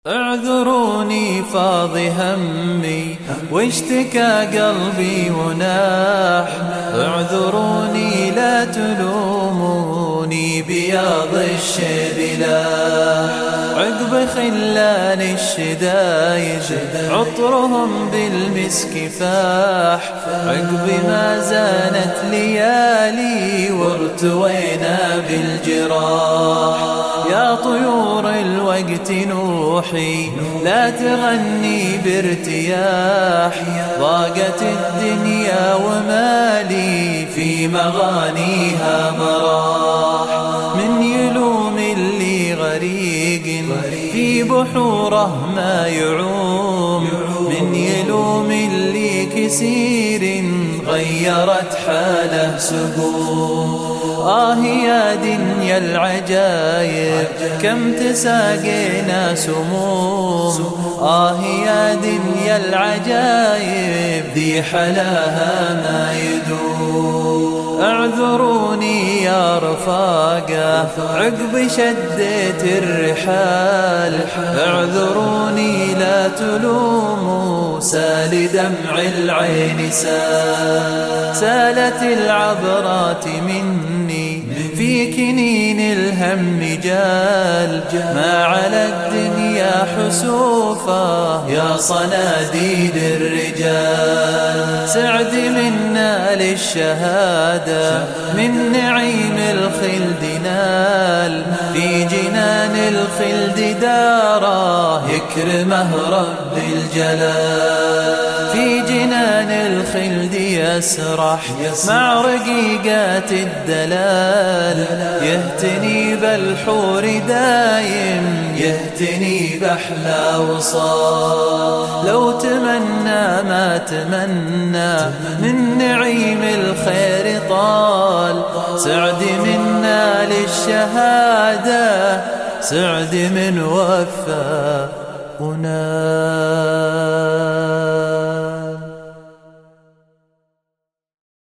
اعذروني فاض همي واشتكى قلبي وناح، اعذروني لا تلوموني بياض الشيب لاح. عقب خلان الشدايد عطرهم بالمسك فاح، عقب ما زانت ليالي وارتوينا بالجراح. يا طيور الوقت نوحي لا تغني بارتياح، ضاقت الدنيا ومالي في مغانيها مراح. من يلوم اللي غريق في بحوره ما يعوم، من يلوم اللي كسير غيرت حاله سقوم. يا دنيا العجايب كم تساقينا سموم، يا دنيا العجايب ذي حلاها ما يدوم. اعذروني يا رفاقة عقب شديت الرحال، اعذروني لا تلوموا سال دمع العين سالت العبرات مني في كنين الهم جال. ما على الدنيا حسوفا يا صناديد الرجال، سعد منا للشهادة من نعيم الخلد نال. في جنان الخلد داره يكرمه رب الجلال، في جنان الخلد يسرح مع رقيقات الدلال. يهتني بالحور دايم يهتني بأحلى وصال. لو تمنى ما تمنى من نعيم الخير طال، سعد منا للشهادة سعد من وفى ونال.